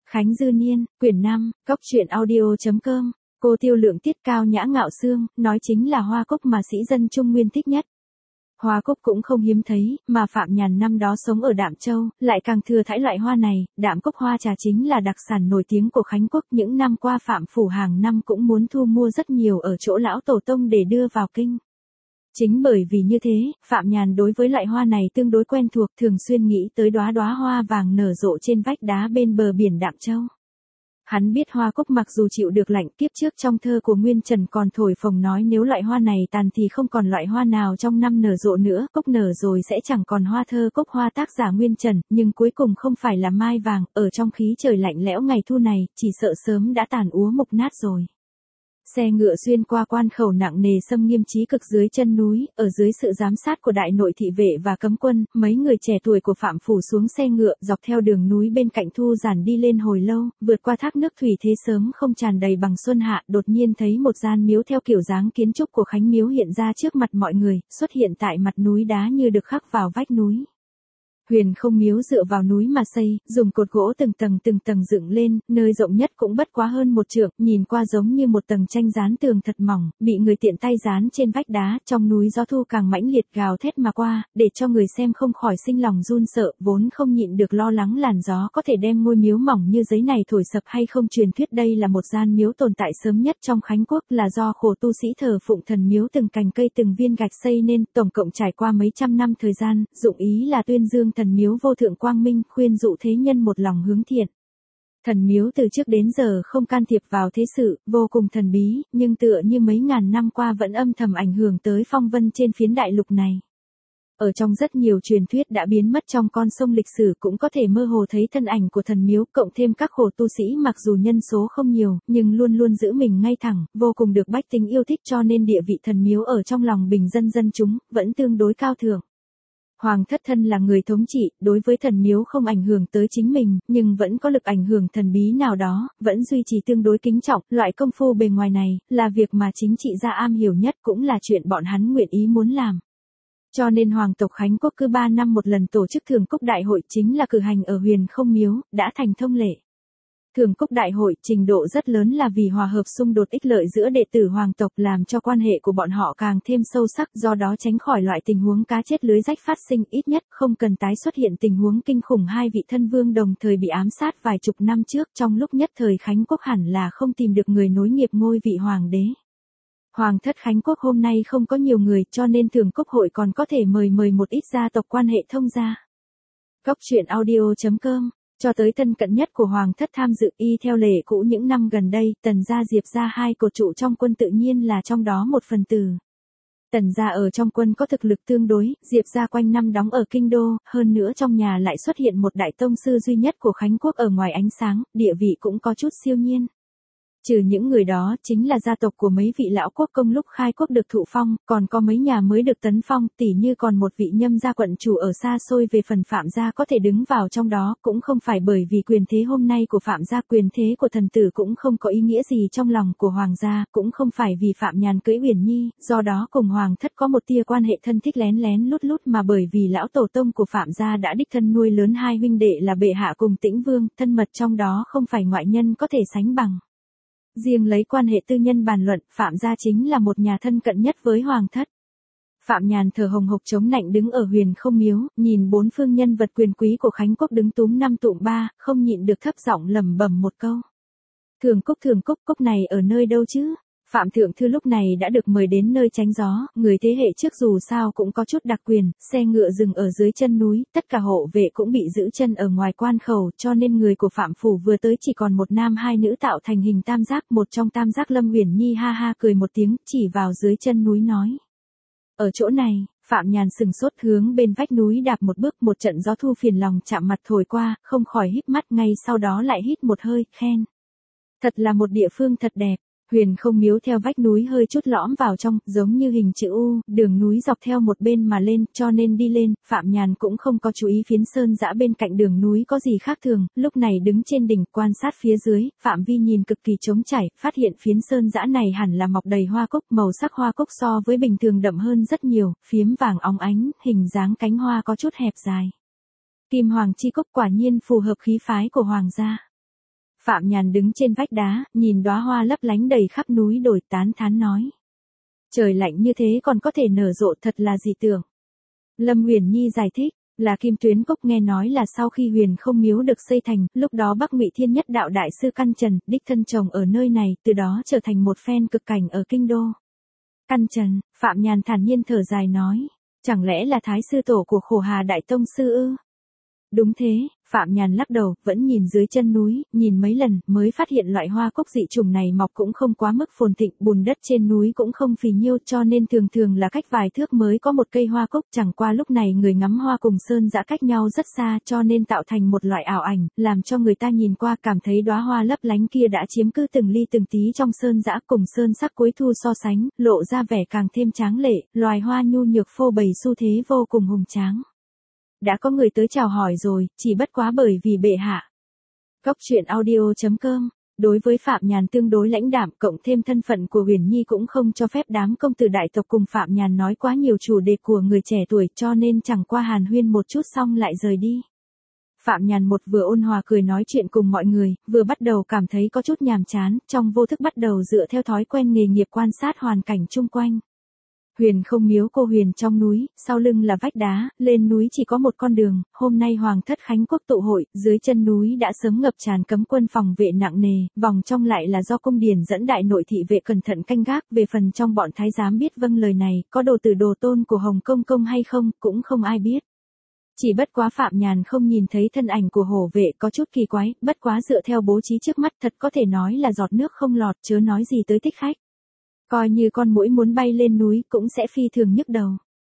Khánh Dư Niên, quyển 5, Cốc truyện audio.com, cô tiêu lượng tiết cao nhã ngạo xương, nói chính là hoa cúc mà sĩ dân Trung Nguyên thích nhất. Hoa cúc cũng không hiếm thấy, mà Phạm Nhàn năm đó sống ở Đạm Châu, lại càng thừa thãi loại hoa này. Đạm cúc hoa trà chính là đặc sản nổi tiếng của Khánh Quốc. Những năm qua Phạm Phủ hàng năm cũng muốn thu mua rất nhiều ở chỗ lão tổ tông để đưa vào kinh. Chính bởi vì như thế, Phạm Nhàn đối với loại hoa này tương đối quen thuộc, thường xuyên nghĩ tới đóa đóa hoa vàng nở rộ trên vách đá bên bờ biển Đạm Châu. Hắn biết hoa cúc mặc dù chịu được lạnh, kiếp trước trong thơ của Nguyên Trần còn thổi phồng nói nếu loại hoa này tàn thì không còn loại hoa nào trong năm nở rộ nữa, cúc nở rồi sẽ chẳng còn hoa. Thơ Cúc Hoa tác giả Nguyên Trần, nhưng cuối cùng không phải là mai vàng, ở trong khí trời lạnh lẽo ngày thu này, chỉ sợ sớm đã tàn úa mục nát rồi. Xe ngựa xuyên qua quan khẩu nặng nề xâm nghiêm chí cực dưới chân núi, ở dưới sự giám sát của đại nội thị vệ và cấm quân, mấy người trẻ tuổi của Phạm Phủ xuống xe ngựa, dọc theo đường núi bên cạnh Thu Giản đi lên hồi lâu, vượt qua thác nước thủy thế sớm không tràn đầy bằng xuân hạ, đột nhiên thấy một gian miếu theo kiểu dáng kiến trúc của Khánh Miếu hiện ra trước mặt mọi người, xuất hiện tại mặt núi đá như được khắc vào vách núi. Huyền Không Miếu dựa vào núi mà xây, dùng cột gỗ từng tầng dựng lên, nơi rộng nhất cũng bất quá hơn một trượng, nhìn qua giống như một tầng tranh dán tường thật mỏng, bị người tiện tay dán trên vách đá. Trong núi gió thu càng mãnh liệt gào thét mà qua, để cho người xem không khỏi sinh lòng run sợ, vốn không nhịn được lo lắng làn gió có thể đem ngôi miếu mỏng như giấy này thổi sập hay không. Truyền thuyết đây là một gian miếu tồn tại sớm nhất trong Khánh Quốc, là do khổ tu sĩ thờ phụng thần miếu từng cành cây từng viên gạch xây nên, tổng cộng trải qua mấy trăm năm thời gian, dụng ý là tuyên dương thần miếu vô thượng quang minh, khuyên dụ thế nhân một lòng hướng thiện. Thần miếu từ trước đến giờ không can thiệp vào thế sự, vô cùng thần bí, nhưng tựa như mấy ngàn năm qua vẫn âm thầm ảnh hưởng tới phong vân trên phiến đại lục này. Ở trong rất nhiều truyền thuyết đã biến mất trong con sông lịch sử cũng có thể mơ hồ thấy thân ảnh của thần miếu, cộng thêm các khổ tu sĩ mặc dù nhân số không nhiều, nhưng luôn luôn giữ mình ngay thẳng, vô cùng được bách tính yêu thích, cho nên địa vị thần miếu ở trong lòng bình dân dân chúng, vẫn tương đối cao thượng. Hoàng thất thân là người thống trị, đối với thần miếu không ảnh hưởng tới chính mình, nhưng vẫn có lực ảnh hưởng thần bí nào đó, vẫn duy trì tương đối kính trọng. Loại công phu bề ngoài này, là việc mà chính trị gia am hiểu nhất, cũng là chuyện bọn hắn nguyện ý muốn làm. Cho nên hoàng tộc Khánh Quốc cứ 3 năm một lần tổ chức Thường Cúc Đại hội, chính là cử hành ở Huyền Không Miếu, đã thành thông lệ. Thường Cúc Đại hội trình độ rất lớn là vì hòa hợp xung đột ích lợi giữa đệ tử hoàng tộc, làm cho quan hệ của bọn họ càng thêm sâu sắc, do đó tránh khỏi loại tình huống cá chết lưới rách phát sinh, ít nhất không cần tái xuất hiện tình huống kinh khủng hai vị thân vương đồng thời bị ám sát vài chục năm trước. Trong lúc nhất thời Khánh Quốc hẳn là không tìm được người nối nghiệp ngôi vị hoàng đế. Hoàng thất Khánh Quốc hôm nay không có nhiều người, cho nên Thường Cúc hội còn có thể mời một ít gia tộc quan hệ thông gia. Cốc truyện audio.com. Cho tới thân cận nhất của hoàng thất tham dự, y theo lệ cũ những năm gần đây, Tần gia Diệp gia hai cột trụ trong quân tự nhiên là trong đó một phần tử. Tần gia ở trong quân có thực lực tương đối, Diệp gia quanh năm đóng ở kinh đô, hơn nữa trong nhà lại xuất hiện một đại tông sư duy nhất của Khánh Quốc ở ngoài ánh sáng, địa vị cũng có chút siêu nhiên. Trừ những người đó, chính là gia tộc của mấy vị lão quốc công lúc khai quốc được thụ phong, còn có mấy nhà mới được tấn phong, tỉ như còn một vị Nhâm gia quận chủ ở xa xôi. Về phần Phạm gia có thể đứng vào trong đó, cũng không phải bởi vì quyền thế hôm nay của Phạm gia, quyền thế của thần tử cũng không có ý nghĩa gì trong lòng của hoàng gia, cũng không phải vì Phạm Nhàn cưới Uyển Nhi, do đó cùng hoàng thất có một tia quan hệ thân thích lén lén lút lút, mà bởi vì lão tổ tông của Phạm gia đã đích thân nuôi lớn hai huynh đệ là Bệ hạ cùng Tĩnh Vương, thân mật trong đó không phải ngoại nhân có thể sánh bằng. Riêng lấy quan hệ tư nhân bàn luận, Phạm gia chính là một nhà thân cận nhất với hoàng thất. Phạm Nhàn thở hồng hộc chống nạnh đứng ở Huyền Không Miếu, nhìn bốn phương nhân vật quyền quý của Khánh Quốc đứng túm năm tụm ba, không nhịn được thấp giọng lẩm bẩm một câu. Thường Cúc, cúc này ở nơi đâu chứ? Phạm thượng thư lúc này đã được mời đến nơi tránh gió, người thế hệ trước dù sao cũng có chút đặc quyền, xe ngựa dừng ở dưới chân núi, tất cả hộ vệ cũng bị giữ chân ở ngoài quan khẩu, cho nên người của Phạm Phủ vừa tới chỉ còn một nam hai nữ tạo thành hình tam giác, một trong tam giác Lâm Uyển Nhi ha ha cười một tiếng, chỉ vào dưới chân núi nói. Ở chỗ này, Phạm Nhàn sừng sốt hướng bên vách núi đạp một bước, một trận gió thu phiền lòng chạm mặt thổi qua, không khỏi híp mắt, ngay sau đó lại hít một hơi, khen. Thật là một địa phương thật đẹp. Huyền Không Miếu theo vách núi hơi chút lõm vào trong, giống như hình chữ U, đường núi dọc theo một bên mà lên, cho nên đi lên, Phạm Nhàn cũng không có chú ý phiến sơn dã bên cạnh đường núi có gì khác thường, lúc này đứng trên đỉnh quan sát phía dưới, phạm vi nhìn cực kỳ trống trải, phát hiện phiến sơn dã này hẳn là mọc đầy hoa cúc, màu sắc hoa cúc so với bình thường đậm hơn rất nhiều, phiếm vàng óng ánh, hình dáng cánh hoa có chút hẹp dài. Kim hoàng chi cúc quả nhiên phù hợp khí phái của hoàng gia. Phạm Nhàn đứng trên vách đá, nhìn đóa hoa lấp lánh đầy khắp núi đồi, tán thán nói. Trời lạnh như thế còn có thể nở rộ, thật là dị tưởng. Lâm Uyển Nhi giải thích, là Kim Tuyến Cốc, nghe nói là sau khi Huyền Không Miếu được xây thành, lúc đó Bắc Ngụy Thiên Nhất Đạo đại sư Căn Trần, đích thân trồng ở nơi này, từ đó trở thành một phen cực cảnh ở kinh đô. Căn Trần, Phạm Nhàn thản nhiên thở dài nói, chẳng lẽ là thái sư tổ của Khổ Hà Đại Tông sư ư? Đúng thế, Phạm Nhàn lắc đầu, vẫn nhìn dưới chân núi, nhìn mấy lần, mới phát hiện loại hoa cúc dị chủng này mọc cũng không quá mức phồn thịnh, bùn đất trên núi cũng không phì nhiêu, cho nên thường thường là cách vài thước mới có một cây hoa cúc, chẳng qua lúc này người ngắm hoa cùng sơn dã cách nhau rất xa, cho nên tạo thành một loại ảo ảnh, làm cho người ta nhìn qua cảm thấy đóa hoa lấp lánh kia đã chiếm cứ từng ly từng tí trong sơn dã, cùng sơn sắc cuối thu so sánh, lộ ra vẻ càng thêm tráng lệ, loài hoa nhu nhược phô bày xu thế vô cùng hùng tráng. Đã có người tới chào hỏi rồi, chỉ bất quá bởi vì bệ hạ. Cóc truyện audio.com. Đối với Phạm Nhàn tương đối lãnh đạm, cộng thêm thân phận của Uyển Nhi cũng không cho phép đám công tử đại tộc cùng Phạm Nhàn nói quá nhiều chủ đề của người trẻ tuổi, cho nên chẳng qua hàn huyên một chút xong lại rời đi. Phạm Nhàn một vừa ôn hòa cười nói chuyện cùng mọi người, vừa bắt đầu cảm thấy có chút nhàm chán, trong vô thức bắt đầu dựa theo thói quen nghề nghiệp quan sát hoàn cảnh chung quanh. Huyền Không Miếu cô huyền trong núi, sau lưng là vách đá, lên núi chỉ có một con đường, hôm nay Hoàng thất Khánh Quốc tụ hội, dưới chân núi đã sớm ngập tràn cấm quân phòng vệ nặng nề, vòng trong lại là do cung điển dẫn đại nội thị vệ cẩn thận canh gác, về phần trong bọn thái giám biết vâng lời này, có đồ tử đồ tôn của Hồng Công Công hay không, cũng không ai biết. Chỉ bất quá Phạm Nhàn không nhìn thấy thân ảnh của hổ vệ có chút kỳ quái, bất quá dựa theo bố trí trước mắt thật có thể nói là giọt nước không lọt, chớ nói gì tới thích khách. Coi như con muỗi muốn bay lên núi cũng sẽ phi thường nhức đầu.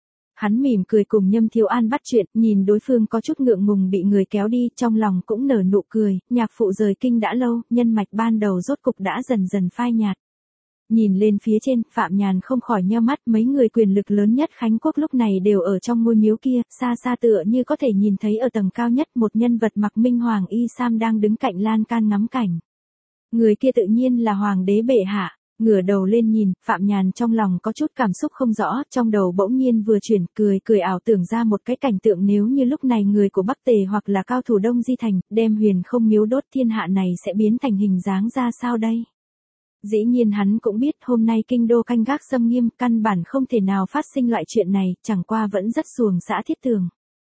Hắn mỉm cười cùng Nhâm Thiếu An bắt chuyện, nhìn đối phương có chút ngượng ngùng bị người kéo đi, trong lòng cũng nở nụ cười, nhạc phụ rời kinh đã lâu, nhân mạch ban đầu rốt cục đã dần dần phai nhạt. Nhìn lên phía trên, Phạm Nhàn không khỏi nheo mắt, mấy người quyền lực lớn nhất Khánh Quốc lúc này đều ở trong ngôi miếu kia, xa xa tựa như có thể nhìn thấy ở tầng cao nhất một nhân vật mặc minh hoàng y sam đang đứng cạnh lan can ngắm cảnh. Người kia tự nhiên là Hoàng đế bệ hạ. Ngửa đầu lên nhìn, Phạm Nhàn trong lòng có chút cảm xúc không rõ, trong đầu bỗng nhiên vừa chuyển, cười ảo tưởng ra một cái cảnh tượng nếu như lúc này người của Bắc Tề hoặc là cao thủ Đông Di Thành, đem Huyền Không Miếu đốt thiên hạ này sẽ biến thành hình dáng ra sao đây? Dĩ nhiên hắn cũng biết hôm nay kinh đô canh gác xâm nghiêm, căn bản không thể nào phát sinh loại chuyện này, chẳng qua vẫn rất xuồng xã thiết tường.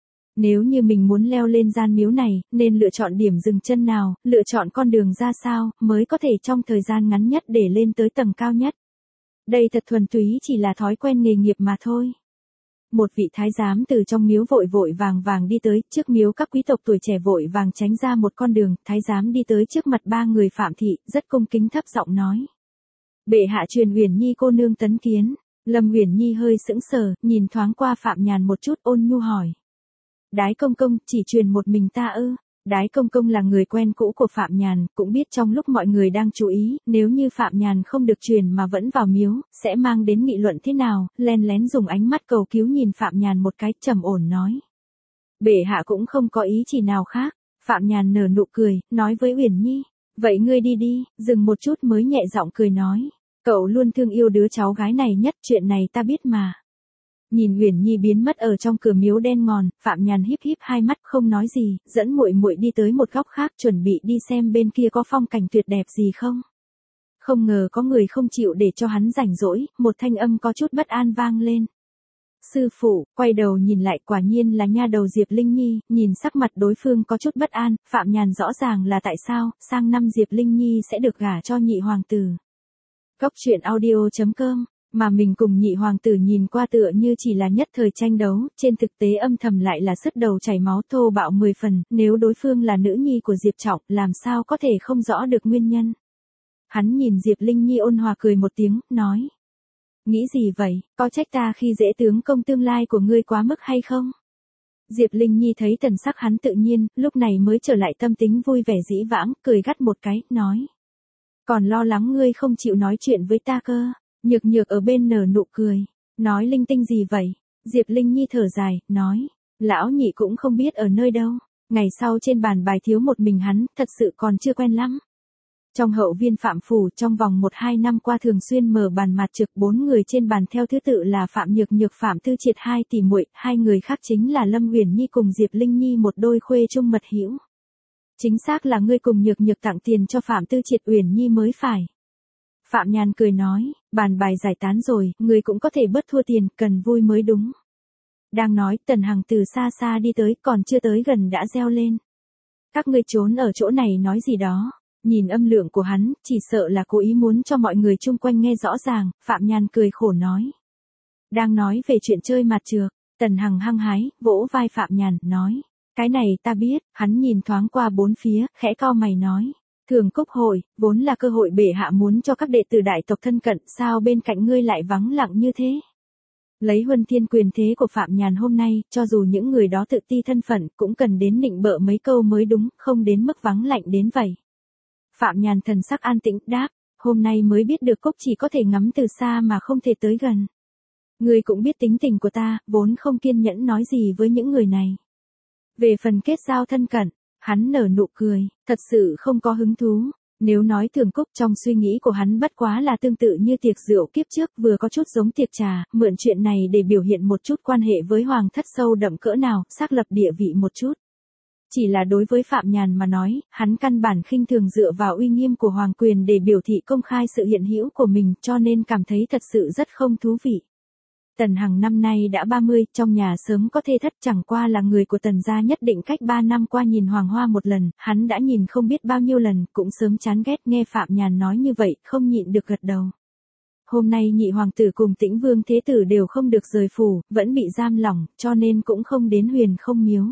Nếu như mình muốn leo lên gian miếu này, nên lựa chọn điểm dừng chân nào, lựa chọn con đường ra sao, mới có thể trong thời gian ngắn nhất để lên tới tầng cao nhất. Đây thật thuần túy chỉ là thói quen nghề nghiệp mà thôi. Một vị thái giám từ trong miếu vội vàng đi tới, trước miếu các quý tộc tuổi trẻ vội vàng tránh ra một con đường, thái giám đi tới trước mặt ba người Phạm thị, rất cung kính thấp giọng nói. Bệ hạ truyền Uyển Nhi cô nương tấn kiến. Lâm Uyển Nhi hơi sững sờ, nhìn thoáng qua Phạm Nhàn một chút ôn nhu hỏi. Đái công công, chỉ truyền một mình ta ư? Đái công công là người quen cũ của Phạm Nhàn, cũng biết trong lúc mọi người đang chú ý, nếu như Phạm Nhàn không được truyền mà vẫn vào miếu, sẽ mang đến nghị luận thế nào, len lén dùng ánh mắt cầu cứu nhìn Phạm Nhàn một cái, trầm ổn nói. Bệ hạ cũng không có ý chỉ nào khác. Phạm Nhàn nở nụ cười, nói với Uyển Nhi, vậy ngươi đi đi, dừng một chút mới nhẹ giọng cười nói. Cậu luôn thương yêu đứa cháu gái này nhất, chuyện này ta biết mà. Nhìn Uyển Nhi biến mất ở trong cửa miếu đen ngòm, Phạm Nhàn híp hai mắt không nói gì, dẫn muội muội đi tới một góc khác, chuẩn bị đi xem bên kia có phong cảnh tuyệt đẹp gì không. Không ngờ có người không chịu để cho hắn rảnh rỗi, một thanh âm có chút bất an vang lên. Sư phụ, quay đầu nhìn lại quả nhiên là nha đầu Diệp Linh Nhi, nhìn sắc mặt đối phương có chút bất an, Phạm Nhàn rõ ràng là tại sao, sang năm Diệp Linh Nhi sẽ được gả cho nhị hoàng tử. Cóc truyện audio.com. Mà mình cùng nhị hoàng tử nhìn qua tựa như chỉ là nhất thời tranh đấu, trên thực tế âm thầm lại là sứt đầu chảy máu thô bạo 10 phần, nếu đối phương là nữ nhi của Diệp Trọng, làm sao có thể không rõ được nguyên nhân. Hắn nhìn Diệp Linh Nhi ôn hòa cười một tiếng, nói. Nghĩ gì vậy, có trách ta khi dễ tướng công tương lai của ngươi quá mức hay không? Diệp Linh Nhi thấy thần sắc hắn tự nhiên, lúc này mới trở lại tâm tính vui vẻ dĩ vãng, cười gắt một cái, nói. Còn lo lắng ngươi không chịu nói chuyện với ta cơ. Nhược ở bên nở nụ cười, nói linh tinh gì vậy? Diệp Linh Nhi thở dài, nói, lão nhị cũng không biết ở nơi đâu, ngày sau trên bàn bài thiếu một mình hắn, thật sự còn chưa quen lắm. Trong hậu viên Phạm phủ, trong vòng 1-2 năm qua thường xuyên mở bàn mặt trực 4 người trên bàn theo thứ tự là Phạm Nhược, Phạm Tư Triệt 2 tỷ muội, 2 người khác chính là Lâm Uyển Nhi cùng Diệp Linh Nhi một đôi khuê chung mật hữu. Chính xác là ngươi cùng Nhược Nhược tặng tiền cho Phạm Tư Triệt Uyển Nhi mới phải. Phạm Nhàn cười nói, bàn bài giải tán rồi, ngươi cũng có thể bớt thua tiền, cần vui mới đúng. Đang nói, Tần Hằng từ xa xa đi tới, còn chưa tới gần đã reo lên. Các ngươi trốn ở chỗ này nói gì đó. Nhìn âm lượng của hắn, chỉ sợ là cố ý muốn cho mọi người chung quanh nghe rõ ràng, Phạm Nhàn cười khổ nói. Đang nói về chuyện chơi mặt trược, Tần Hằng hăng hái, vỗ vai Phạm Nhàn, nói. Cái này ta biết, hắn nhìn thoáng qua bốn phía, khẽ cau mày nói. Thường Cúc hội, vốn là cơ hội bệ hạ muốn cho các đệ tử đại tộc thân cận, sao bên cạnh ngươi lại vắng lặng như thế? Lấy huân thiên quyền thế của Phạm Nhàn hôm nay, cho dù những người đó tự ti thân phận, cũng cần đến nịnh bợ mấy câu mới đúng, không đến mức vắng lạnh đến vậy. Phạm Nhàn thần sắc an tĩnh, đáp, hôm nay mới biết được Cúc chỉ có thể ngắm từ xa mà không thể tới gần. Ngươi cũng biết tính tình của ta, vốn không kiên nhẫn nói gì với những người này. Về phần kết giao thân cận, hắn nở nụ cười, thật sự không có hứng thú. Nếu nói Thường Cúc trong suy nghĩ của hắn bất quá là tương tự như tiệc rượu kiếp trước vừa có chút giống tiệc trà, mượn chuyện này để biểu hiện một chút quan hệ với hoàng thất sâu đậm cỡ nào, xác lập địa vị một chút. Chỉ là đối với Phạm Nhàn mà nói, hắn căn bản khinh thường dựa vào uy nghiêm của hoàng quyền để biểu thị công khai sự hiện hữu của mình, cho nên cảm thấy thật sự rất không thú vị. Tần Hằng năm nay đã 30, trong nhà sớm có thê thất, chẳng qua là người của Tần gia nhất định cách 3 năm qua nhìn Hoàng Hoa một lần, hắn đã nhìn không biết bao nhiêu lần, cũng sớm chán ghét, nghe Phạm Nhàn nói như vậy, không nhịn được gật đầu. Hôm nay nhị hoàng tử cùng Tĩnh Vương Thế Tử đều không được rời phủ, vẫn bị giam lỏng, cho nên cũng không đến Huyền Không Miếu.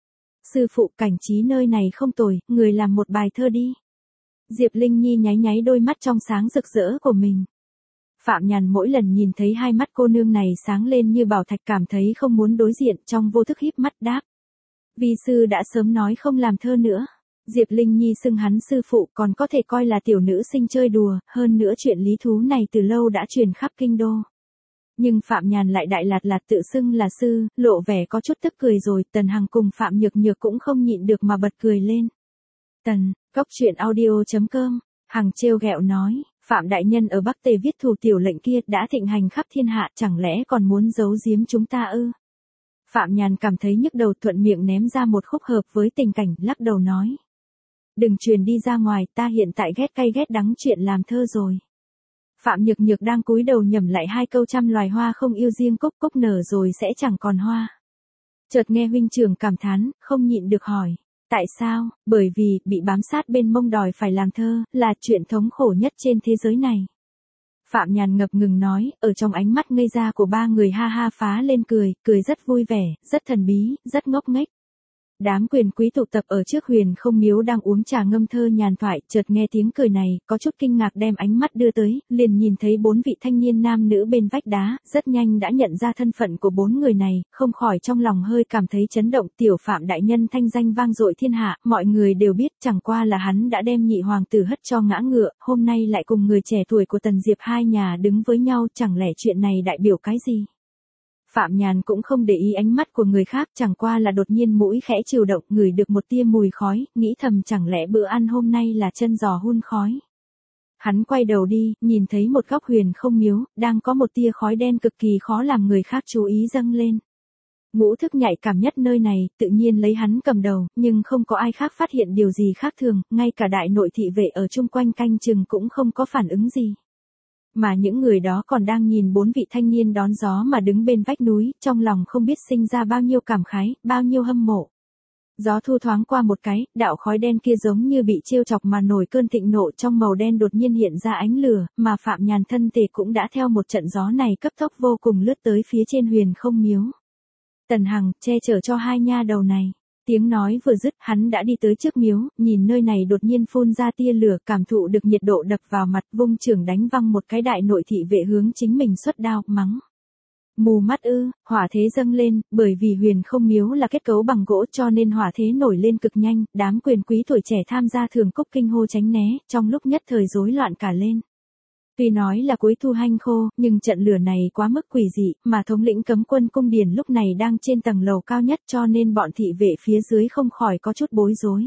Sư phụ, cảnh trí nơi này không tồi, người làm một bài thơ đi. Diệp Linh Nhi nháy nháy đôi mắt trong sáng rực rỡ của mình. Phạm Nhàn mỗi lần nhìn thấy hai mắt cô nương này sáng lên như bảo thạch, cảm thấy không muốn đối diện, trong vô thức híp mắt đáp. Vi sư đã sớm nói không làm thơ nữa. Diệp Linh Nhi xưng hắn sư phụ, còn có thể coi là tiểu nữ sinh chơi đùa, hơn nữa chuyện lý thú này từ lâu đã truyền khắp kinh đô. Nhưng Phạm Nhàn lại đại lạt tự xưng là sư, lộ vẻ có chút tức cười rồi, Tần Hằng cùng Phạm Nhược Nhược cũng không nhịn được mà bật cười lên. Góc chuyện audio.com, Hằng trêu ghẹo nói. Phạm đại nhân ở Bắc Tề viết thù tiểu lệnh kia đã thịnh hành khắp thiên hạ, chẳng lẽ còn muốn giấu giếm chúng ta ư? Phạm Nhàn cảm thấy nhức đầu, thuận miệng ném ra một khúc hợp với tình cảnh, lắc đầu nói. Đừng truyền đi ra ngoài, ta hiện tại ghét cay ghét đắng chuyện làm thơ rồi. Phạm Nhược Nhược đang cúi đầu nhẩm lại hai câu trăm loài hoa không yêu riêng cúc, cúc nở rồi sẽ chẳng còn hoa. Chợt nghe huynh trưởng cảm thán, không nhịn được hỏi. Tại sao? Bởi vì, bị bám sát bên mông đòi phải làm thơ, là chuyện thống khổ nhất trên thế giới này. Phạm Nhàn ngập ngừng nói, ở trong ánh mắt ngây ra của ba người ha ha phá lên cười, cười rất vui vẻ, rất thần bí, rất ngốc nghếch. Đám quyền quý tụ tập ở trước Huyền Không Miếu đang uống trà ngâm thơ nhàn thoại, chợt nghe tiếng cười này, có chút kinh ngạc đem ánh mắt đưa tới, liền nhìn thấy 4 vị thanh niên nam nữ bên vách đá, rất nhanh đã nhận ra thân phận của 4 người này, không khỏi trong lòng hơi cảm thấy chấn động. Tiểu Phạm đại nhân thanh danh vang dội thiên hạ, mọi người đều biết, chẳng qua là hắn đã đem nhị hoàng tử hất cho ngã ngựa, hôm nay lại cùng người trẻ tuổi của Tần Diệp hai nhà đứng với nhau, chẳng lẽ chuyện này đại biểu cái gì? Phạm Nhàn cũng không để ý ánh mắt của người khác, chẳng qua là đột nhiên mũi khẽ chịu động, ngửi được một tia mùi khói, nghĩ thầm chẳng lẽ bữa ăn hôm nay là chân giò hun khói. Hắn quay đầu đi, nhìn thấy một góc Huyền Không Miếu, đang có một tia khói đen cực kỳ khó làm người khác chú ý dâng lên. Ngũ thức nhạy cảm nhất nơi này, tự nhiên lấy hắn cầm đầu, nhưng không có ai khác phát hiện điều gì khác thường, ngay cả đại nội thị vệ ở chung quanh canh chừng cũng không có phản ứng gì. Mà những người đó còn đang nhìn 4 vị thanh niên đón gió mà đứng bên vách núi, trong lòng không biết sinh ra bao nhiêu cảm khái, bao nhiêu hâm mộ. Gió thu thoáng qua một cái, đạo khói đen kia giống như bị trêu chọc mà nổi cơn thịnh nộ, trong màu đen đột nhiên hiện ra ánh lửa, mà Phạm Nhàn thân thể cũng đã theo một trận gió này cấp tốc vô cùng lướt tới phía trên Huyền Không Miếu. Tần Hằng, che chở cho hai nha đầu này. Tiếng nói vừa dứt, hắn đã đi tới trước miếu, nhìn nơi này đột nhiên phun ra tia lửa, cảm thụ được nhiệt độ đập vào mặt, vung chưởng đánh văng một cái đại nội thị vệ hướng chính mình xuất đao, mắng. Mù mắt ư? Hỏa thế dâng lên, bởi vì Huyền Không Miếu là kết cấu bằng gỗ cho nên hỏa thế nổi lên cực nhanh, đám quyền quý tuổi trẻ tham gia Thường Cúc kinh hô tránh né, trong lúc nhất thời rối loạn cả lên. Tuy nói là cuối thu hanh khô, nhưng trận lửa này quá mức quỷ dị, mà thống lĩnh cấm quân cung điển lúc này đang trên tầng lầu cao nhất cho nên bọn thị vệ phía dưới không khỏi có chút bối rối.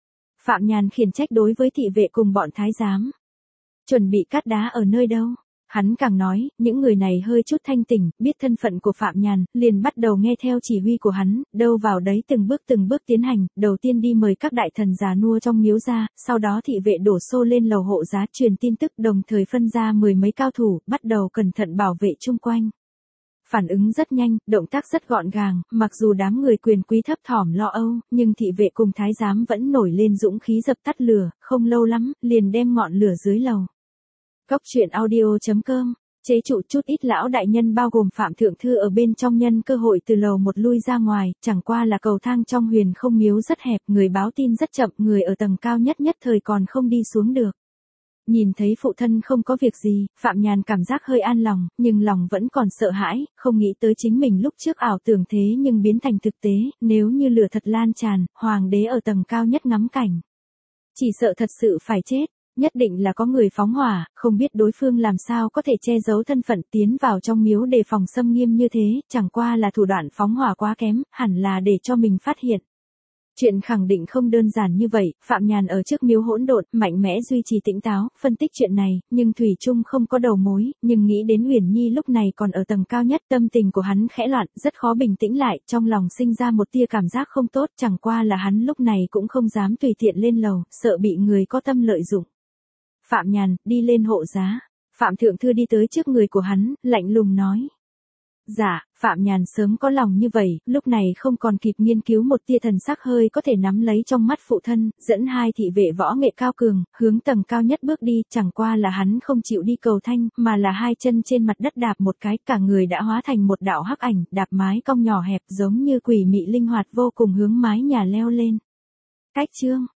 Phạm Nhàn khiển trách đối với thị vệ cùng bọn thái giám. Chuẩn bị cát đá ở nơi đâu? Hắn càng nói, những người này hơi chút thanh tỉnh, biết thân phận của Phạm Nhàn, liền bắt đầu nghe theo chỉ huy của hắn, đâu vào đấy từng bước tiến hành, đầu tiên đi mời các đại thần già nua trong miếu ra, sau đó thị vệ đổ xô lên lầu hộ giá truyền tin tức, đồng thời phân ra 10 mấy cao thủ, bắt đầu cẩn thận bảo vệ chung quanh. Phản ứng rất nhanh, động tác rất gọn gàng, mặc dù đám người quyền quý thấp thỏm lo âu, nhưng thị vệ cùng thái giám vẫn nổi lên dũng khí dập tắt lửa, không lâu lắm, liền đem ngọn lửa dưới lầu. Cốc truyện audio.com, chế trụ chút ít lão đại nhân bao gồm Phạm Thượng Thư ở bên trong nhân cơ hội từ lầu một lui ra ngoài, chẳng qua là cầu thang trong huyền không miếu rất hẹp, người báo tin rất chậm, người ở tầng cao nhất nhất thời còn không đi xuống được. Nhìn thấy phụ thân không có việc gì, Phạm Nhàn cảm giác hơi an lòng, nhưng lòng vẫn còn sợ hãi, không nghĩ tới chính mình lúc trước ảo tưởng thế nhưng biến thành thực tế, nếu như lửa thật lan tràn, hoàng đế ở tầng cao nhất ngắm cảnh. Chỉ sợ thật sự phải chết, nhất định là có người phóng hỏa, không biết đối phương làm sao có thể che giấu thân phận tiến vào trong miếu đề phòng xâm nghiêm như thế, chẳng qua là thủ đoạn phóng hỏa quá kém, hẳn là để cho mình phát hiện. Chuyện khẳng định không đơn giản như vậy, Phạm Nhàn ở trước miếu hỗn độn, mạnh mẽ duy trì tỉnh táo, phân tích chuyện này, nhưng thủy chung không có đầu mối, nhưng nghĩ đến Uyển Nhi lúc này còn ở tầng cao nhất, tâm tình của hắn khẽ loạn, rất khó bình tĩnh lại, trong lòng sinh ra một tia cảm giác không tốt, chẳng qua là hắn lúc này cũng không dám tùy tiện lên lầu, sợ bị người có tâm lợi dụng. Phạm Nhàn, đi lên hộ giá. Phạm Thượng Thư đi tới trước người của hắn, lạnh lùng nói. Dạ, Phạm Nhàn sớm có lòng như vậy, lúc này không còn kịp nghiên cứu một tia thần sắc hơi có thể nắm lấy trong mắt phụ thân, dẫn hai thị vệ võ nghệ cao cường, hướng tầng cao nhất bước đi, chẳng qua là hắn không chịu đi cầu thanh, mà là hai chân trên mặt đất đạp một cái, cả người đã hóa thành một đạo hắc ảnh, đạp mái cong nhỏ hẹp giống như quỷ mị linh hoạt vô cùng hướng mái nhà leo lên. Cách chương